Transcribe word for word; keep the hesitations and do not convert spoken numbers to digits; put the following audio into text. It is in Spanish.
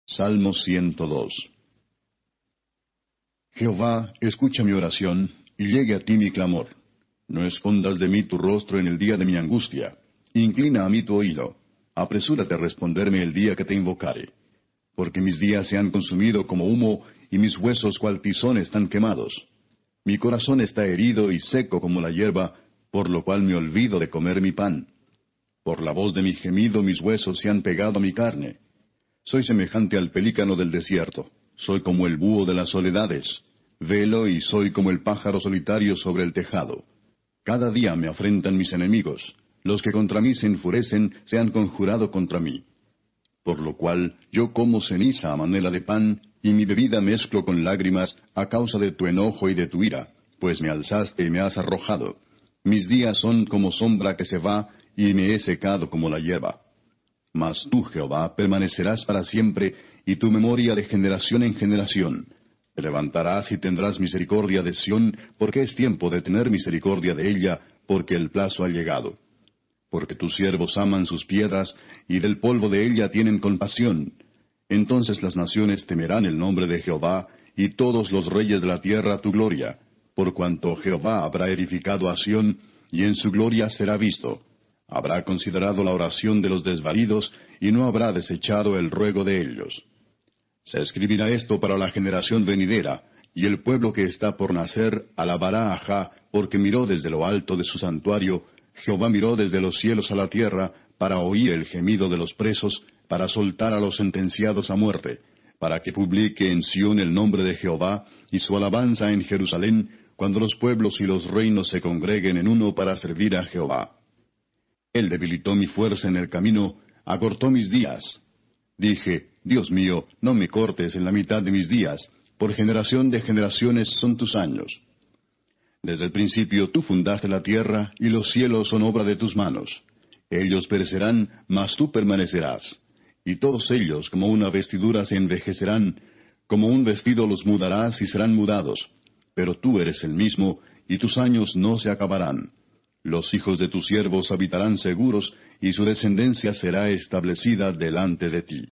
Salmo ciento dos. Jehová, escucha mi oración, y llegue a ti mi clamor. No escondas de mí tu rostro en el día de mi angustia. Inclina a mí tu oído. Apresúrate a responderme el día que te invocare. Porque mis días se han consumido como humo, y mis huesos cual tizón están quemados. Mi corazón está herido y seco como la hierba, por lo cual me olvido de comer mi pan. Por la voz de mi gemido mis huesos se han pegado a mi carne. Soy semejante al pelícano del desierto. Soy como el búho de las soledades. Velo y soy como el pájaro solitario sobre el tejado. Cada día me afrentan mis enemigos. Los que contra mí se enfurecen se han conjurado contra mí. Por lo cual yo como ceniza a manera de pan, y mi bebida mezclo con lágrimas a causa de tu enojo y de tu ira, pues me alzaste y me has arrojado. Mis días son como sombra que se va, y me he secado como la hierba. Mas tú, Jehová, permanecerás para siempre, y tu memoria de generación en generación. Te levantarás y tendrás misericordia de Sión, porque es tiempo de tener misericordia de ella, porque el plazo ha llegado. Porque tus siervos aman sus piedras, y del polvo de ella tienen compasión. Entonces las naciones temerán el nombre de Jehová, y todos los reyes de la tierra tu gloria, por cuanto Jehová habrá edificado a Sión, y en su gloria será visto. Habrá considerado la oración de los desvalidos, y no habrá desechado el ruego de ellos. Se escribirá esto para la generación venidera, y el pueblo que está por nacer alabará a Jah, porque miró desde lo alto de su santuario, Jehová miró desde los cielos a la tierra, para oír el gemido de los presos, para soltar a los sentenciados a muerte, para que publique en Sión el nombre de Jehová, y su alabanza en Jerusalén, cuando los pueblos y los reinos se congreguen en uno para servir a Jehová. Él debilitó mi fuerza en el camino, acortó mis días. Dije, Dios mío, no me cortes en la mitad de mis días, por generación de generaciones son tus años. Desde el principio tú fundaste la tierra, y los cielos son obra de tus manos. Ellos perecerán, mas tú permanecerás. Y todos ellos como una vestidura se envejecerán, como un vestido los mudarás y serán mudados. Pero tú eres el mismo, y tus años no se acabarán. Los hijos de tus siervos habitarán seguros, y su descendencia será establecida delante de ti.